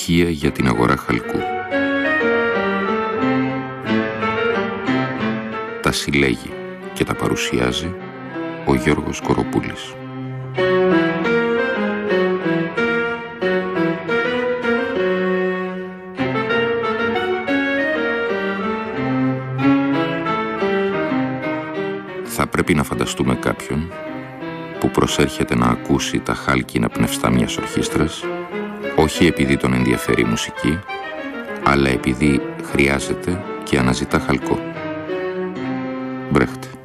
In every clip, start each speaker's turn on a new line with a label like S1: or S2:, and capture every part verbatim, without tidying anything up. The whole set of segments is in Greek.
S1: στοιχεία για την αγορά χαλκού. Τα συλλέγει και τα παρουσιάζει ο Γιώργος Κοροπούλης. Θα πρέπει να φανταστούμε κάποιον που προσέρχεται να ακούσει τα χάλκινα πνευστά μιας ορχήστρας, όχι επειδή τον ενδιαφέρει η μουσική, αλλά επειδή χρειάζεται και αναζητά χαλκό. Μπρέχτε.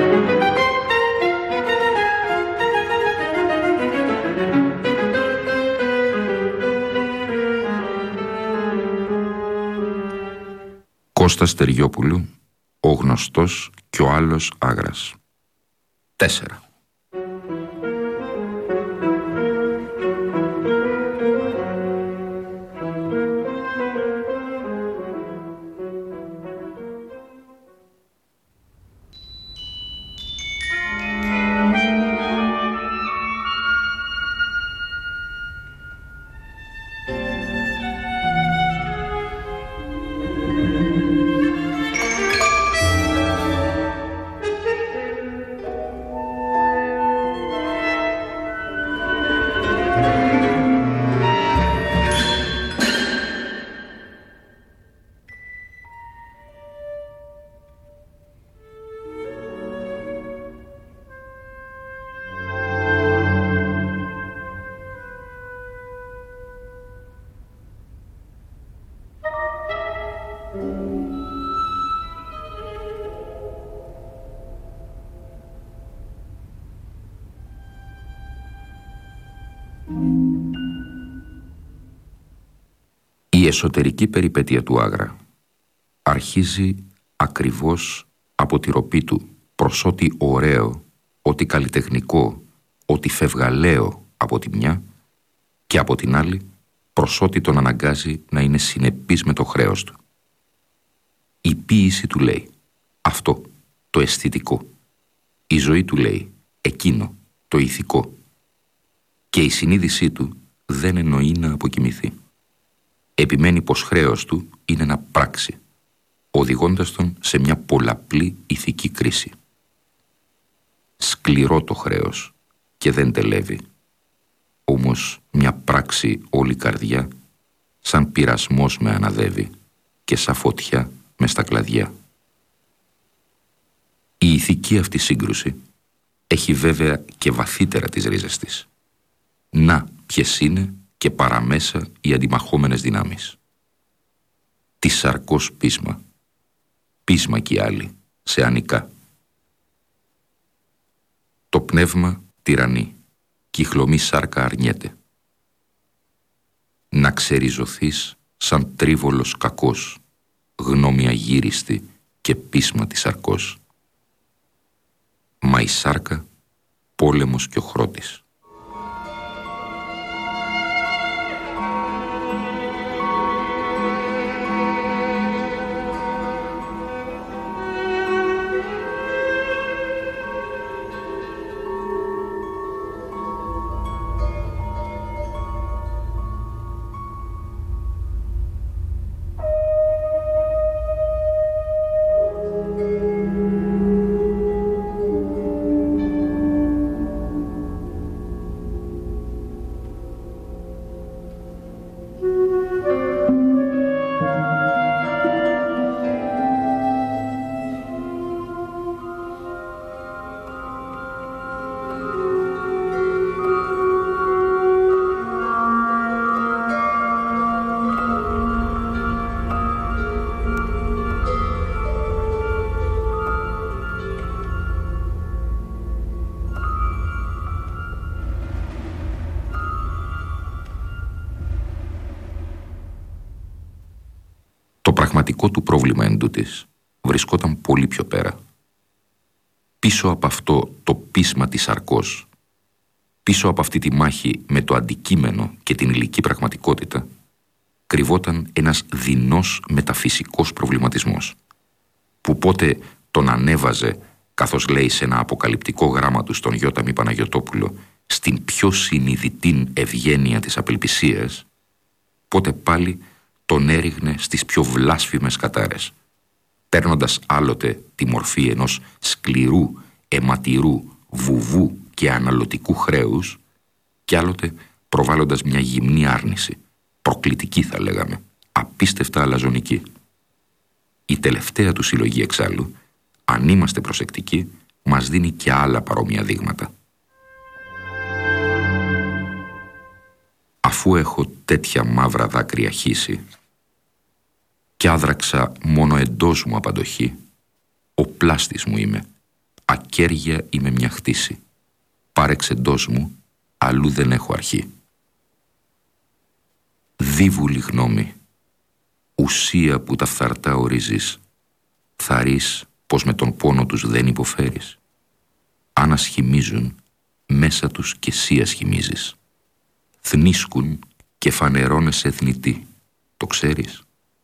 S1: Κώστας Τεριόπουλου, ο γνωστός και ο άλλος Άγρας. Τέσσερα. Η εσωτερική περιπέτεια του Άγρα αρχίζει ακριβώς από τη ροπή του προς ό,τι ωραίο, ό,τι καλλιτεχνικό, ό,τι φευγαλαίο από τη μια και από την άλλη προς ό,τι τον αναγκάζει να είναι συνεπής με το χρέος του. Η ποίηση του λέει αυτό, το αισθητικό. Η ζωή του λέει εκείνο, το ηθικό. Και η συνείδησή του δεν εννοεί να αποκοιμηθεί. Επιμένει πως χρέος του είναι να πράξει, οδηγώντας τον σε μια πολλαπλή ηθική κρίση. Σκληρό το χρέος και δεν τελεύει, όμως μια πράξη όλη καρδιά, σαν πειρασμός με αναδεύει και σαν φωτιά μες στα κλαδιά. Η ηθική αυτή σύγκρουση έχει βέβαια και βαθύτερα τις ρίζες της. Να ποιες είναι και παραμέσα οι αντιμαχόμενες δυνάμεις. Τη σαρκός πείσμα, πείσμα κι οι άλλοι, σε ανικά. Το πνεύμα τυραννεί, κι η χλωμή σάρκα αρνιέται. Να ξεριζωθείς σαν τρίβολος κακός, γνώμη αγύριστη και πείσμα της σαρκός. Μα η σάρκα, πόλεμος κι ο χρώτης. Το πραγματικό του πρόβλημα εντούτοις βρισκόταν πολύ πιο πέρα. Πίσω από αυτό το πείσμα της σαρκός, πίσω από αυτή τη μάχη με το αντικείμενο και την υλική πραγματικότητα, κρυβόταν ένας δεινός μεταφυσικός προβληματισμός, που πότε τον ανέβαζε, καθώς λέει σε ένα αποκαλυπτικό γράμμα του στον Γιώτα Μη Παναγιωτόπουλο, στην πιο συνειδητή ευγένεια της απελπισίας, πότε πάλι τον έριχνε στις πιο βλάσφημες κατάρες, παίρνοντας άλλοτε τη μορφή ενός σκληρού, αιματηρού, βουβού και αναλωτικού χρέους και άλλοτε προβάλλοντας μια γυμνή άρνηση, προκλητική θα λέγαμε, απίστευτα αλαζονική. Η τελευταία του συλλογή εξάλλου, αν είμαστε προσεκτικοί, μας δίνει και άλλα παρόμοια δείγματα. Αφού έχω τέτοια μαύρα δάκρυα χύσει κι άδραξα μόνο εντός μου απαντοχή, ο πλάστης μου είμαι, ακέρια είμαι μια χτίση, πάρεξ εντός μου, αλλού δεν έχω αρχή. Δίβουλη γνώμη, ουσία που τα φθαρτά ορίζεις, θαρείς πως με τον πόνο τους δεν υποφέρεις. Αν ασχημίζουν, μέσα τους και εσύ ασχημίζεις. Θνίσκουν και φανερώνεσαι θνητή, το ξέρεις.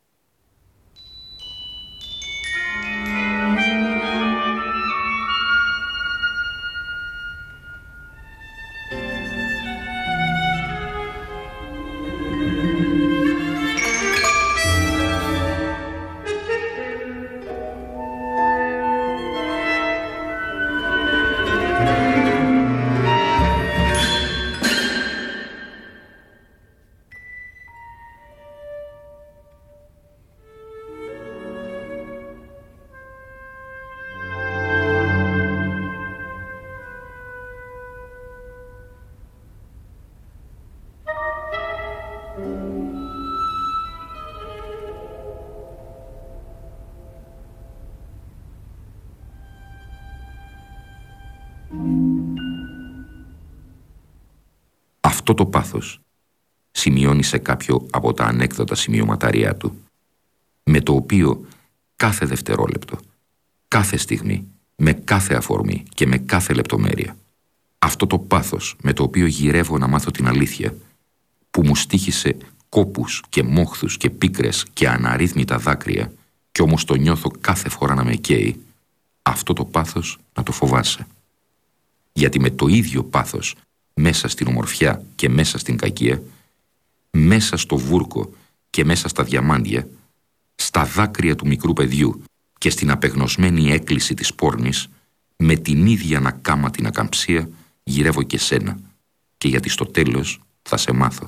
S1: Αυτό το πάθος, σημειώνει σε κάποιο από τα ανέκδοτα σημειωματάρια του, με το οποίο κάθε δευτερόλεπτο, κάθε στιγμή, με κάθε αφορμή και με κάθε λεπτομέρεια, αυτό το πάθος με το οποίο γυρεύω να μάθω την αλήθεια, που μου στοίχησε κόπους και μόχθους και πίκρες και αναρρύθμιτα δάκρυα, κι όμως το νιώθω κάθε φορά να με καίει, αυτό το πάθος να το φοβάσαι. Γιατί με το ίδιο πάθος, μέσα στην ομορφιά και μέσα στην κακία, μέσα στο βούρκο και μέσα στα διαμάντια, στα δάκρυα του μικρού παιδιού και στην απεγνωσμένη έκκληση της πόρνης, με την ίδια ανακάμα την ακαμψία γυρεύω και σένα, και γιατί στο τέλος θα σε μάθω.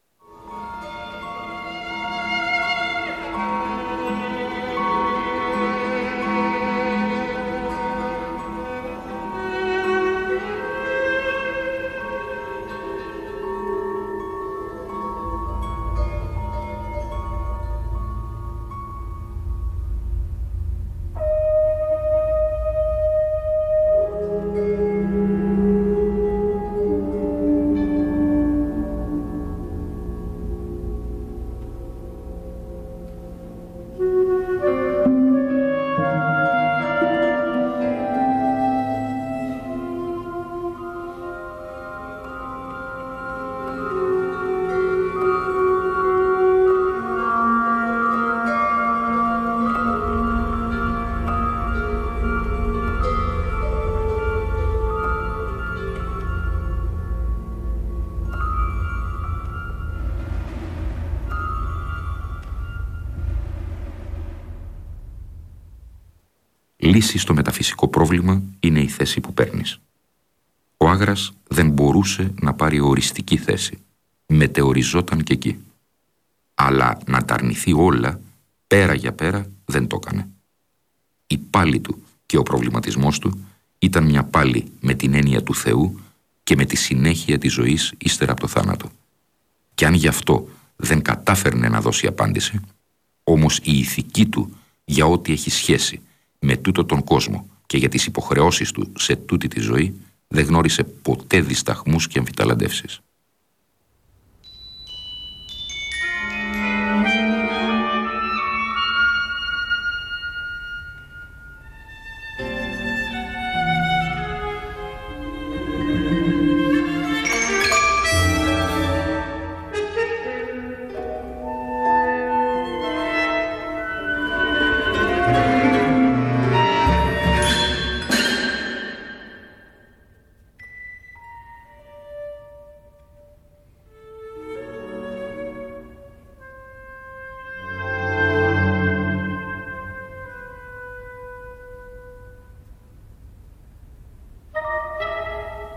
S1: Λύση στο μεταφυσικό πρόβλημα είναι η θέση που παίρνεις. Ο Άγρας δεν μπορούσε να πάρει οριστική θέση. Μετεωριζόταν και εκεί. Αλλά να τα αρνηθεί όλα, πέρα για πέρα, δεν το έκανε. Η πάλη του και ο προβληματισμός του ήταν μια πάλη με την έννοια του Θεού και με τη συνέχεια της ζωής ύστερα από το θάνατο. Και αν γι' αυτό δεν κατάφερνε να δώσει απάντηση, όμως η ηθική του για ό,τι έχει σχέση με τούτο τον κόσμο και για τις υποχρεώσεις του σε τούτη τη ζωή, δεν γνώρισε ποτέ δισταχμούς και αμφιταλαντεύσεις.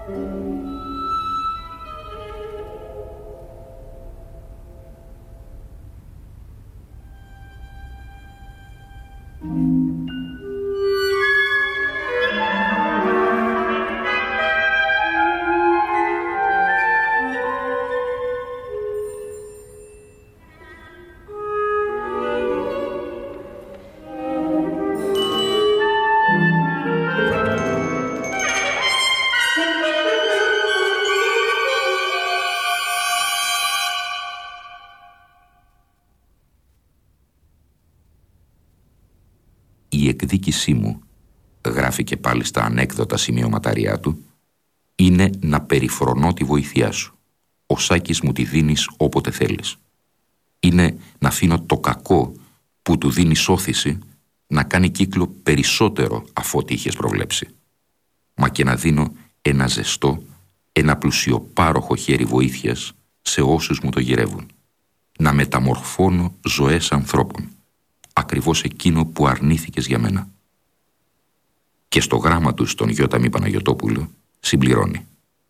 S1: «Η εκδίκησή μου», γράφει και πάλι στα ανέκδοτα σημειωματάριά του, «είναι να περιφρονώ τη βοήθειά σου. Ο Σάκης μου τη δίνεις όποτε θέλεις. Είναι να αφήνω το κακό που του δίνεις όθηση να κάνει κύκλο περισσότερο αφ' ό,τι είχες προβλέψει. Μα και να δίνω ένα ζεστό, ένα πλουσιοπάροχο χέρι βοήθειας σε όσους μου το γυρεύουν. Να μεταμορφώνω ζωές ανθρώπων. Ακριβώς εκείνο που αρνήθηκες για μένα». Και στο γράμμα του στον Γιώτα Παναγιωτόπουλο συμπληρώνει: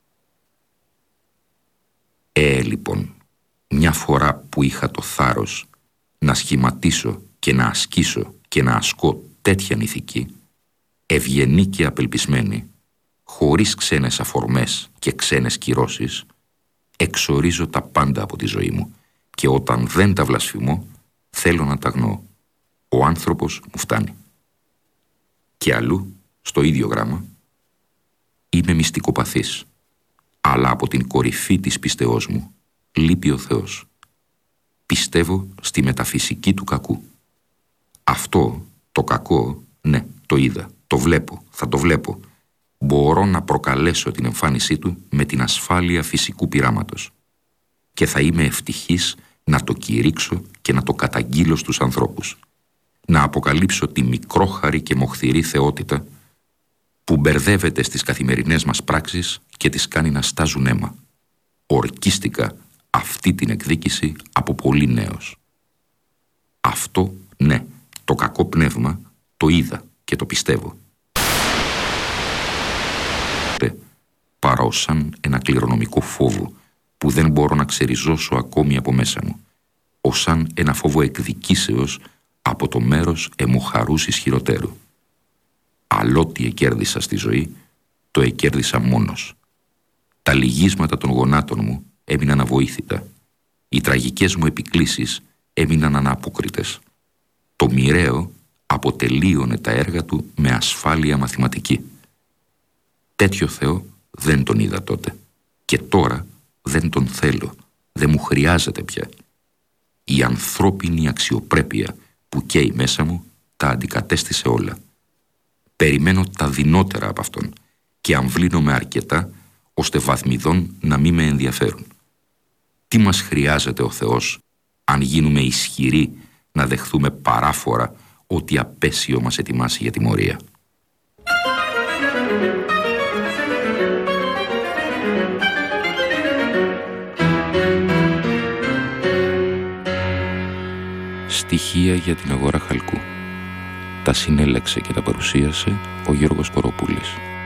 S1: «Ε, λοιπόν, μια φορά που είχα το θάρρος να σχηματίσω και να ασκήσω και να ασκώ τέτοια ηθική, ευγενή και απελπισμένη, χωρίς ξένες αφορμές και ξένες κυρώσεις, εξορίζω τα πάντα από τη ζωή μου και όταν δεν τα βλασφημώ, θέλω να τα αγνοώ. Ο άνθρωπος μου φτάνει». Και αλλού, στο ίδιο γράμμα, «Είμαι μυστικοπαθής, αλλά από την κορυφή της πιστεώς μου λείπει ο Θεός. Πιστεύω στη μεταφυσική του κακού. Αυτό, το κακό, ναι, το είδα, το βλέπω, θα το βλέπω. Μπορώ να προκαλέσω την εμφάνισή του με την ασφάλεια φυσικού πειράματος. Και θα είμαι ευτυχής να το κηρύξω και να το καταγγείλω στους ανθρώπους. Να αποκαλύψω τη μικρόχαρη και μοχθηρή θεότητα που μπερδεύεται στις καθημερινές μας πράξεις και τις κάνει να στάζουν αίμα. Ορκίστηκα αυτή την εκδίκηση από πολύ νέος. Αυτό, ναι, το κακό πνεύμα, το είδα και το πιστεύω. Παρά σαν ένα κληρονομικό φόβο που δεν μπορώ να ξεριζώσω ακόμη από μέσα μου, ως σαν ένα φόβο εκδικήσεως από το μέρος αιμοχαρούς ισχυροτέρου. Αλλότι εκέρδισα στη ζωή, το εκέρδισα μόνος. Τα λυγίσματα των γονάτων μου έμειναν αβοήθητα. Οι τραγικές μου επικλήσεις έμειναν αναπόκριτες. Το μοιραίο αποτελείωνε τα έργα του με ασφάλεια μαθηματική. Τέτοιο Θεό δεν τον είδα τότε. Και τώρα δεν τον θέλω. Δεν μου χρειάζεται πια. Η ανθρώπινη αξιοπρέπεια που καίει μέσα μου τα αντικατέστησε όλα. Περιμένω τα δεινότερα από αυτόν και αμβλύνομαι αρκετά ώστε βαθμιδών να μην με ενδιαφέρουν. Τι μας χρειάζεται ο Θεός αν γίνουμε ισχυροί να δεχθούμε παράφορα ό,τι απέσιο μας ετοιμάσει για τιμωρία. Στοιχεία για την αγορά χαλκού. Τα συνέλεξε και τα παρουσίασε ο Γιώργος Κοροπούλης.